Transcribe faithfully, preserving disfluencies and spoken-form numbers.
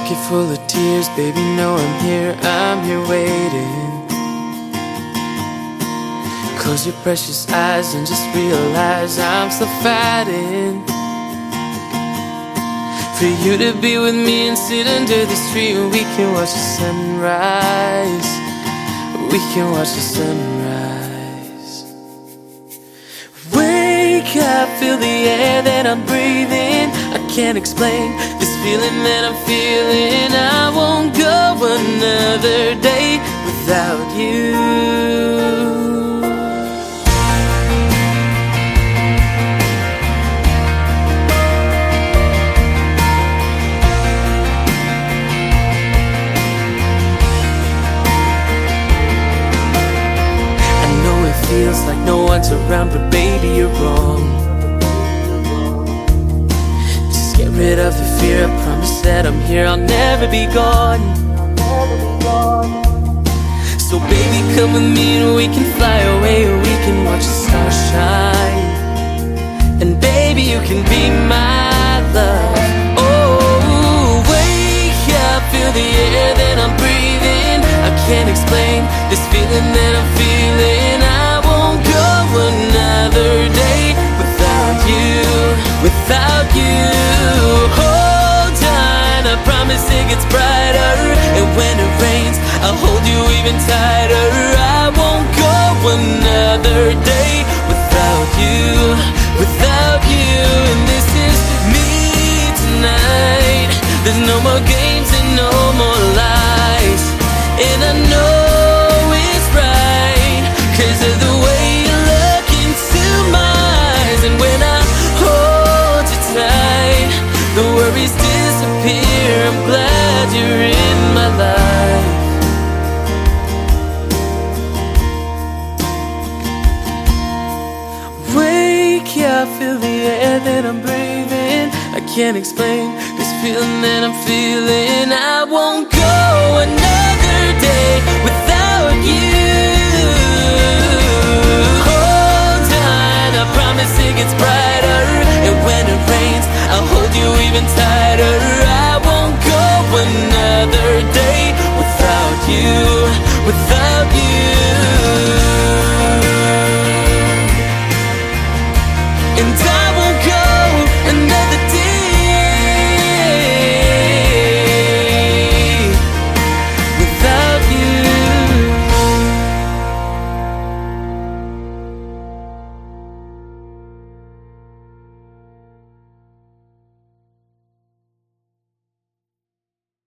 pocket full of tears, baby, know I'm here, I'm here waiting. Close your precious eyes and just realize I'm still fighting for you to be with me and sit under this tree and we can watch the sunrise. We can watch the sunrise. Wake up, feel the air that I'm breathing. I can't explain this feeling that I'm feeling. I won't go another day without you. Feels like no one's around, but baby, you're wrong. Just get rid of the fear, I promise that I'm here, I'll never be gone. So baby, come with me and we can fly away, or we can watch the stars shine. And baby, you can be my love. Oh, wake up, feel the air that I'm breathing. I can't explain this feeling that I'm feeling. Another day without you, without you. Hold on, I promise it gets brighter. And when it rains, I'll hold you even tighter. I won't go another day without you, without you. And this is me tonight. There's no more games and no more lies. And I know it's right, 'cause of the way and when I hold you tight, the worries disappear. I'm glad you're in my life. Wake up, feel the air that I'm breathing. I can't explain this feeling that I'm feeling. I won't go another day without you. It gets brighter, and when it rains, I'll hold you even tighter. I won't go another day without you, without you.